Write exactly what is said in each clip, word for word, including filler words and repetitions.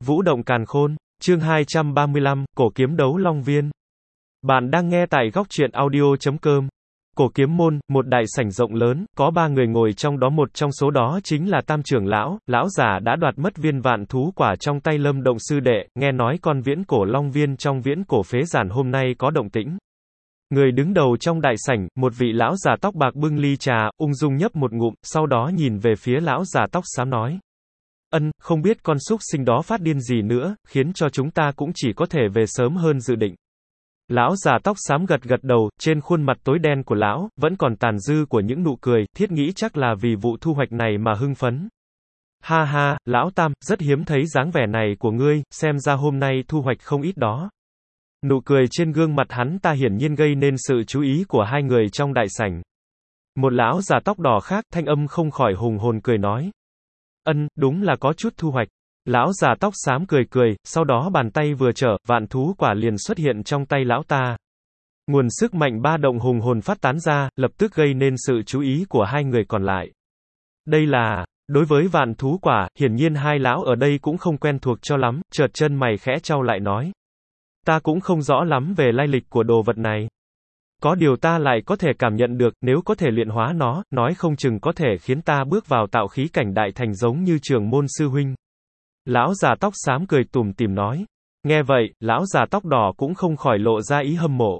Vũ động càn khôn, chương hai trăm ba mươi lăm, cổ kiếm đấu Long Viên. Bạn đang nghe tại góc truyện audio chấm com. Cổ kiếm môn, một đại sảnh rộng lớn, có ba người ngồi trong đó, một trong số đó chính là Tam trưởng lão, lão giả đã đoạt mất viên vạn thú quả trong tay Lâm Động sư đệ, nghe nói con viễn cổ Long Viên trong viễn cổ phế giản hôm nay có động tĩnh. Người đứng đầu trong đại sảnh, một vị lão già tóc bạc bưng ly trà, ung dung nhấp một ngụm, sau đó nhìn về phía lão già tóc xám nói. Ân, không biết con súc sinh đó phát điên gì nữa, khiến cho chúng ta cũng chỉ có thể về sớm hơn dự định. Lão già tóc xám gật gật đầu, trên khuôn mặt tối đen của lão, vẫn còn tàn dư của những nụ cười, thiết nghĩ chắc là vì vụ thu hoạch này mà hưng phấn. Ha ha, lão Tam, rất hiếm thấy dáng vẻ này của ngươi, xem ra hôm nay thu hoạch không ít đó. Nụ cười trên gương mặt hắn ta hiển nhiên gây nên sự chú ý của hai người trong đại sảnh. Một lão già tóc đỏ khác, thanh âm không khỏi hùng hồn cười nói. Ân, đúng là có chút thu hoạch. Lão già tóc xám cười cười, sau đó bàn tay vừa trở, vạn thú quả liền xuất hiện trong tay lão ta. Nguồn sức mạnh ba động hùng hồn phát tán ra, lập tức gây nên sự chú ý của hai người còn lại. Đây là, đối với vạn thú quả, hiển nhiên hai lão ở đây cũng không quen thuộc cho lắm, chợt chân mày khẽ chau lại nói. Ta cũng không rõ lắm về lai lịch của đồ vật này. Có điều ta lại có thể cảm nhận được, nếu có thể luyện hóa nó, nói không chừng có thể khiến ta bước vào tạo khí cảnh đại thành giống như trưởng môn sư huynh. Lão già tóc xám cười tủm tỉm nói. Nghe vậy, lão già tóc đỏ cũng không khỏi lộ ra ý hâm mộ.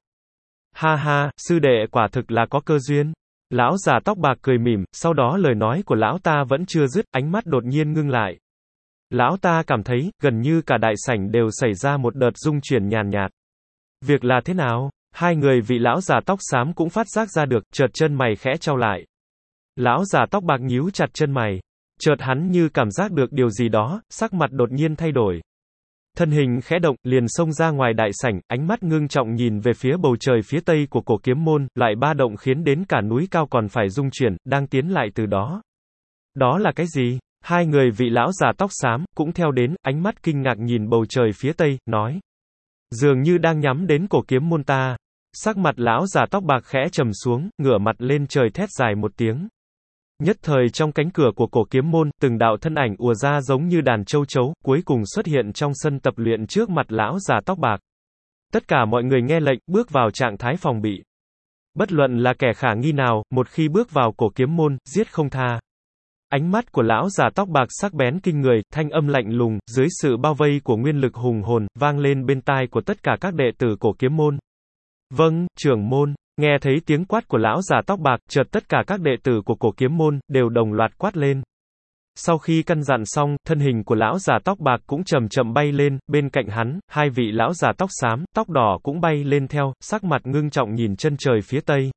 Ha ha, sư đệ quả thực là có cơ duyên. Lão già tóc bạc cười mỉm, sau đó lời nói của lão ta vẫn chưa dứt, ánh mắt đột nhiên ngưng lại. Lão ta cảm thấy, gần như cả đại sảnh đều xảy ra một đợt rung chuyển nhàn nhạt. Việc là thế nào? Hai người vị lão già tóc xám cũng phát giác ra được, chợt chân mày khẽ chau lại. Lão già tóc bạc nhíu chặt chân mày. Chợt hắn như cảm giác được điều gì đó, sắc mặt đột nhiên thay đổi. Thân hình khẽ động, liền xông ra ngoài đại sảnh, ánh mắt ngưng trọng nhìn về phía bầu trời phía tây của cổ kiếm môn, lại ba động khiến đến cả núi cao còn phải rung chuyển, đang tiến lại từ đó. Đó là cái gì? Hai người vị lão già tóc xám, cũng theo đến, ánh mắt kinh ngạc nhìn bầu trời phía tây, nói. Dường như đang nhắm đến cổ kiếm môn ta. Sắc mặt lão già tóc bạc khẽ trầm xuống, ngửa mặt lên trời thét dài một tiếng. Nhất thời trong cánh cửa của cổ kiếm môn, từng đạo thân ảnh ùa ra giống như đàn châu chấu, cuối cùng xuất hiện trong sân tập luyện trước mặt lão già tóc bạc. Tất cả mọi người nghe lệnh, bước vào trạng thái phòng bị. Bất luận là kẻ khả nghi nào, một khi bước vào cổ kiếm môn, giết không tha. Ánh mắt của lão già tóc bạc sắc bén kinh người, thanh âm lạnh lùng, dưới sự bao vây của nguyên lực hùng hồn, vang lên bên tai của tất cả các đệ tử cổ kiếm môn. Vâng, trưởng môn. Nghe thấy tiếng quát của lão già tóc bạc, chợt tất cả các đệ tử của cổ kiếm môn, đều đồng loạt quát lên. Sau khi căn dặn xong, thân hình của lão già tóc bạc cũng chậm chậm bay lên, bên cạnh hắn, hai vị lão già tóc xám, tóc đỏ cũng bay lên theo, sắc mặt ngưng trọng nhìn chân trời phía tây.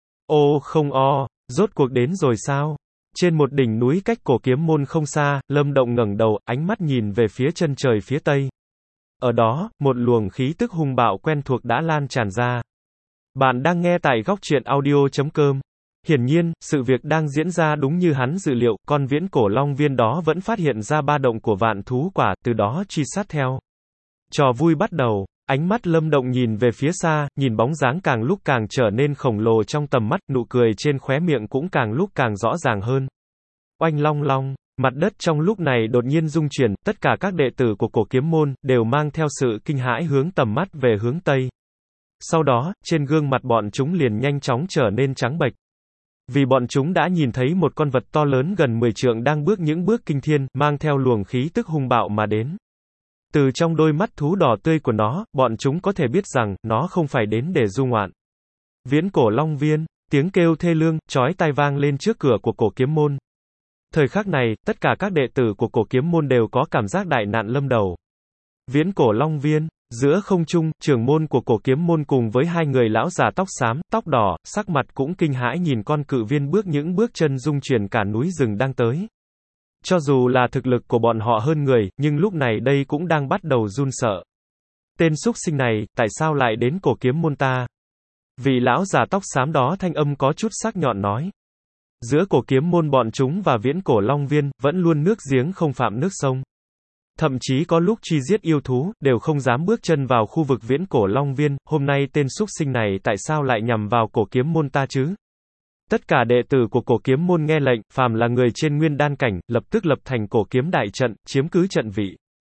Ô không o, rốt cuộc đến rồi sao? Trên một đỉnh núi cách cổ kiếm môn không xa, Lâm Động ngẩng đầu, ánh mắt nhìn về phía chân trời phía tây. Ở đó, một luồng khí tức hung bạo quen thuộc đã lan tràn ra. Bạn đang nghe tại góc truyện audio chấm com. Hiển nhiên, sự việc đang diễn ra đúng như hắn dự liệu, con viễn cổ Long Viên đó vẫn phát hiện ra ba động của vạn thú quả, từ đó truy sát theo. Trò vui bắt đầu, ánh mắt Lâm Động nhìn về phía xa, nhìn bóng dáng càng lúc càng trở nên khổng lồ trong tầm mắt, nụ cười trên khóe miệng cũng càng lúc càng rõ ràng hơn. Oanh long long, mặt đất trong lúc này đột nhiên rung chuyển, tất cả các đệ tử của cổ kiếm môn, đều mang theo sự kinh hãi hướng tầm mắt về hướng tây. Sau đó, trên gương mặt bọn chúng liền nhanh chóng trở nên trắng bệch. Vì bọn chúng đã nhìn thấy một con vật to lớn gần mười trượng đang bước những bước kinh thiên, mang theo luồng khí tức hung bạo mà đến. Từ trong đôi mắt thú đỏ tươi của nó, bọn chúng có thể biết rằng, nó không phải đến để du ngoạn. Viễn cổ Long Viên, tiếng kêu thê lương, chói tai vang lên trước cửa của cổ kiếm môn. Thời khắc này, tất cả các đệ tử của cổ kiếm môn đều có cảm giác đại nạn lâm đầu. Viễn cổ Long Viên. Giữa không trung, trưởng môn của cổ kiếm môn cùng với hai người lão già tóc xám, tóc đỏ, sắc mặt cũng kinh hãi nhìn con cự viên bước những bước chân rung chuyển cả núi rừng đang tới. Cho dù là thực lực của bọn họ hơn người, nhưng lúc này đây cũng đang bắt đầu run sợ. Tên súc sinh này, tại sao lại đến cổ kiếm môn ta? Vị lão già tóc xám đó thanh âm có chút sắc nhọn nói. Giữa cổ kiếm môn bọn chúng và viễn cổ Long Viên, vẫn luôn nước giếng không phạm nước sông. Thậm chí có lúc truy giết yêu thú, đều không dám bước chân vào khu vực viễn cổ Long Viên, hôm nay tên súc sinh này tại sao lại nhằm vào cổ kiếm môn ta chứ? Tất cả đệ tử của cổ kiếm môn nghe lệnh, phàm là người trên nguyên đan cảnh, lập tức lập thành cổ kiếm đại trận, chiếm cứ trận vị.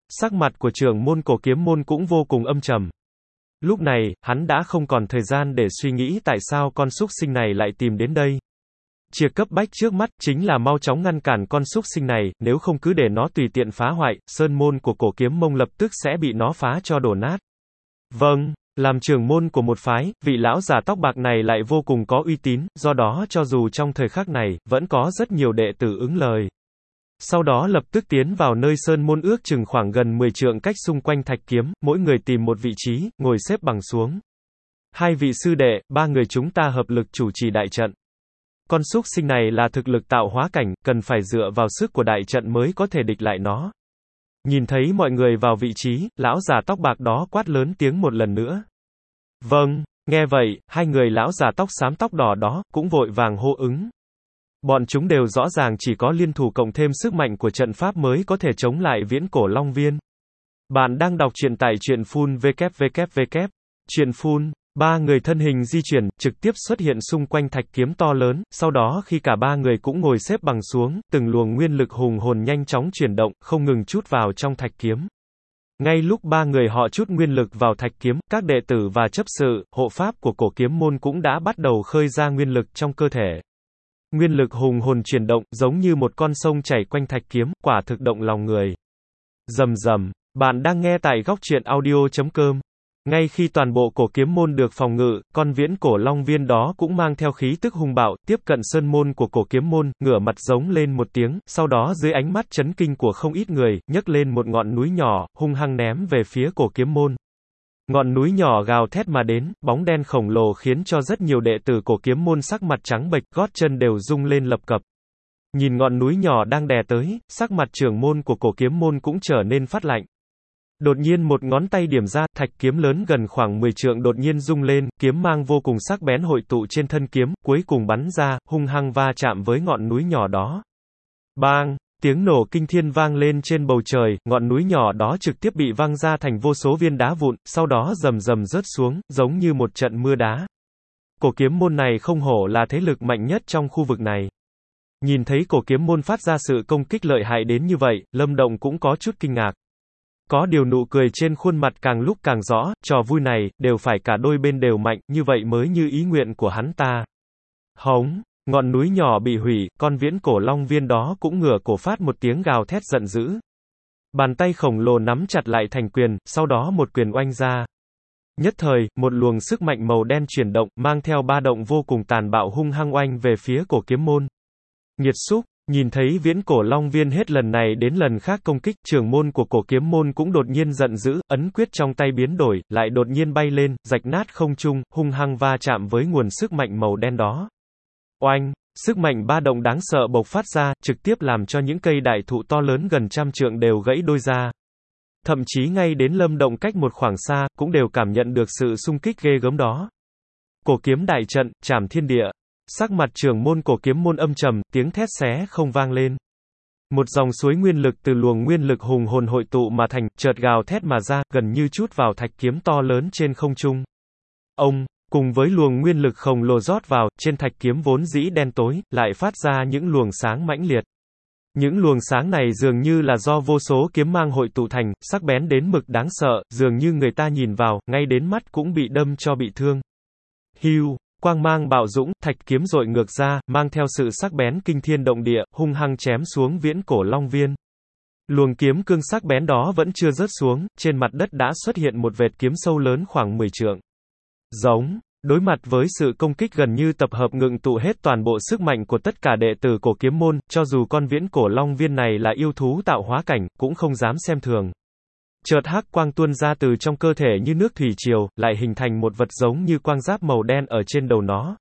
Sắc mặt của trưởng môn cổ kiếm môn cũng vô cùng âm trầm. Lúc này, hắn đã không còn thời gian để suy nghĩ tại sao con súc sinh này lại tìm đến đây. Việc cấp bách trước mắt chính là mau chóng ngăn cản con súc sinh này, nếu không cứ để nó tùy tiện phá hoại, sơn môn của cổ kiếm môn lập tức sẽ bị nó phá cho đổ nát. Vâng, làm trưởng môn của một phái, vị lão già tóc bạc này lại vô cùng có uy tín, do đó cho dù trong thời khắc này, vẫn có rất nhiều đệ tử ứng lời. Sau đó lập tức tiến vào nơi sơn môn ước chừng khoảng gần mười trượng cách xung quanh thạch kiếm, mỗi người tìm một vị trí, ngồi xếp bằng xuống. Hai vị sư đệ, ba người chúng ta hợp lực chủ trì đại trận. Con súc sinh này là thực lực tạo hóa cảnh, cần phải dựa vào sức của đại trận mới có thể địch lại nó. Nhìn thấy mọi người vào vị trí, lão già tóc bạc đó quát lớn tiếng một lần nữa. Vâng, nghe vậy, hai người lão già tóc xám tóc đỏ đó, cũng vội vàng hô ứng. Bọn chúng đều rõ ràng chỉ có liên thủ cộng thêm sức mạnh của trận pháp mới có thể chống lại viễn cổ Long Viên. Bạn đang đọc truyện tại truyện phun www. Truyện phun, ba người thân hình di chuyển, trực tiếp xuất hiện xung quanh thạch kiếm to lớn, sau đó khi cả ba người cũng ngồi xếp bằng xuống, từng luồng nguyên lực hùng hồn nhanh chóng chuyển động, không ngừng trút vào trong thạch kiếm. Ngay lúc ba người họ trút nguyên lực vào thạch kiếm, các đệ tử và chấp sự, hộ pháp của cổ kiếm môn cũng đã bắt đầu khơi ra nguyên lực trong cơ thể. Nguyên lực hùng hồn chuyển động, giống như một con sông chảy quanh thạch kiếm, quả thực động lòng người. Rầm rầm, bạn đang nghe tại góc truyện audio chấm com. Ngay khi toàn bộ cổ kiếm môn được phòng ngự, con viễn cổ Long Viên đó cũng mang theo khí tức hung bạo, tiếp cận sơn môn của cổ kiếm môn, ngửa mặt giống lên một tiếng, sau đó dưới ánh mắt chấn kinh của không ít người, nhấc lên một ngọn núi nhỏ, hung hăng ném về phía cổ kiếm môn. Ngọn núi nhỏ gào thét mà đến, bóng đen khổng lồ khiến cho rất nhiều đệ tử cổ kiếm môn sắc mặt trắng bệch, gót chân đều rung lên lập cập. Nhìn ngọn núi nhỏ đang đè tới, sắc mặt trưởng môn của cổ kiếm môn cũng trở nên phát lạnh. Đột nhiên một ngón tay điểm ra, thạch kiếm lớn gần khoảng mười trượng đột nhiên rung lên, kiếm mang vô cùng sắc bén hội tụ trên thân kiếm, cuối cùng bắn ra, hung hăng va chạm với ngọn núi nhỏ đó. Bang! Tiếng nổ kinh thiên vang lên trên bầu trời, ngọn núi nhỏ đó trực tiếp bị văng ra thành vô số viên đá vụn, sau đó rầm rầm rớt xuống, giống như một trận mưa đá. Cổ kiếm môn này không hổ là thế lực mạnh nhất trong khu vực này. Nhìn thấy cổ kiếm môn phát ra sự công kích lợi hại đến như vậy, Lâm Động cũng có chút kinh ngạc. Có điều nụ cười trên khuôn mặt càng lúc càng rõ, trò vui này, đều phải cả đôi bên đều mạnh, như vậy mới như ý nguyện của hắn ta. Hống! Ngọn núi nhỏ bị hủy, con viễn cổ Long Viên đó cũng ngửa cổ phát một tiếng gào thét giận dữ. Bàn tay khổng lồ nắm chặt lại thành quyền, sau đó một quyền oanh ra. Nhất thời, một luồng sức mạnh màu đen chuyển động, mang theo ba động vô cùng tàn bạo hung hăng oanh về phía cổ kiếm môn. Nghiệt xúc, nhìn thấy viễn cổ Long Viên hết lần này đến lần khác công kích, trưởng môn của cổ kiếm môn cũng đột nhiên giận dữ, ấn quyết trong tay biến đổi, lại đột nhiên bay lên, rạch nát không trung, hung hăng va chạm với nguồn sức mạnh màu đen đó. Oanh, sức mạnh ba động đáng sợ bộc phát ra, trực tiếp làm cho những cây đại thụ to lớn gần trăm trượng đều gãy đôi ra. Thậm chí ngay đến Lâm Động cách một khoảng xa, cũng đều cảm nhận được sự xung kích ghê gớm đó. Cổ kiếm đại trận, trảm thiên địa. Sắc mặt trưởng môn cổ kiếm môn âm trầm, tiếng thét xé không vang lên. Một dòng suối nguyên lực từ luồng nguyên lực hùng hồn hội tụ mà thành, chợt gào thét mà ra, gần như trút vào thạch kiếm to lớn trên không trung. Ông, cùng với luồng nguyên lực khổng lồ rót vào, trên thạch kiếm vốn dĩ đen tối, lại phát ra những luồng sáng mãnh liệt. Những luồng sáng này dường như là do vô số kiếm mang hội tụ thành, sắc bén đến mực đáng sợ, dường như người ta nhìn vào, ngay đến mắt cũng bị đâm cho bị thương. Hưu, quang mang bạo dũng, thạch kiếm dội ngược ra, mang theo sự sắc bén kinh thiên động địa, hung hăng chém xuống viễn cổ Long Viên. Luồng kiếm cương sắc bén đó vẫn chưa rớt xuống, trên mặt đất đã xuất hiện một vệt kiếm sâu lớn khoảng mười trượng. Giống, đối mặt với sự công kích gần như tập hợp ngưng tụ hết toàn bộ sức mạnh của tất cả đệ tử cổ kiếm môn, cho dù con viễn cổ Long Viên này là yêu thú tạo hóa cảnh, cũng không dám xem thường. Chợt hắc quang tuôn ra từ trong cơ thể như nước thủy triều, lại hình thành một vật giống như quang giáp màu đen ở trên đầu nó.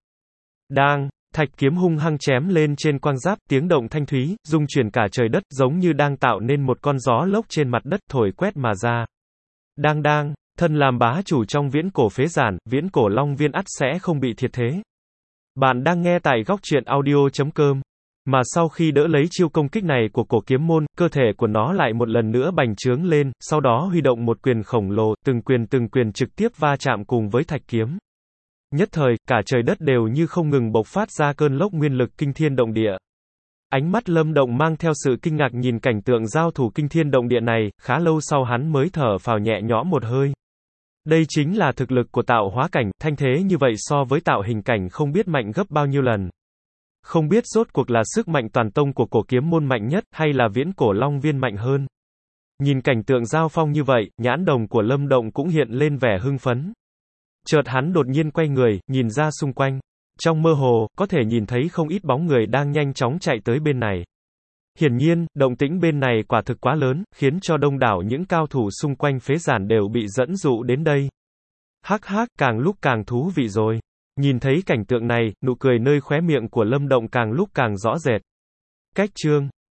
Đang, thạch kiếm hung hăng chém lên trên quang giáp, tiếng động thanh thúy, rung chuyển cả trời đất, giống như đang tạo nên một con gió lốc trên mặt đất thổi quét mà ra. Đang đang, thân làm bá chủ trong viễn cổ phế giản, viễn cổ Long Viên ắt sẽ không bị thiệt thế. Bạn đang nghe tại góc truyện audio chấm com. Mà sau khi đỡ lấy chiêu công kích này của cổ kiếm môn, cơ thể của nó lại một lần nữa bành trướng lên, sau đó huy động một quyền khổng lồ, từng quyền từng quyền trực tiếp va chạm cùng với thạch kiếm. Nhất thời, cả trời đất đều như không ngừng bộc phát ra cơn lốc nguyên lực kinh thiên động địa. Ánh mắt Lâm Động mang theo sự kinh ngạc nhìn cảnh tượng giao thủ kinh thiên động địa này, khá lâu sau hắn mới thở phào nhẹ nhõm một hơi. Đây chính là thực lực của tạo hóa cảnh, thanh thế như vậy so với tạo hình cảnh không biết mạnh gấp bao nhiêu lần. Không biết rốt cuộc là sức mạnh toàn tông của cổ kiếm môn mạnh nhất, hay là viễn cổ long viên mạnh hơn. Nhìn cảnh tượng giao phong như vậy, nhãn đồng của Lâm Động cũng hiện lên vẻ hưng phấn. Chợt hắn đột nhiên quay người, nhìn ra xung quanh. Trong mơ hồ, có thể nhìn thấy không ít bóng người đang nhanh chóng chạy tới bên này. Hiển nhiên, động tĩnh bên này quả thực quá lớn, khiến cho đông đảo những cao thủ xung quanh phế giản đều bị dẫn dụ đến đây. Hắc hắc, càng lúc càng thú vị rồi. Nhìn thấy cảnh tượng này, nụ cười nơi khóe miệng của Lâm Động càng lúc càng rõ rệt. Cách chương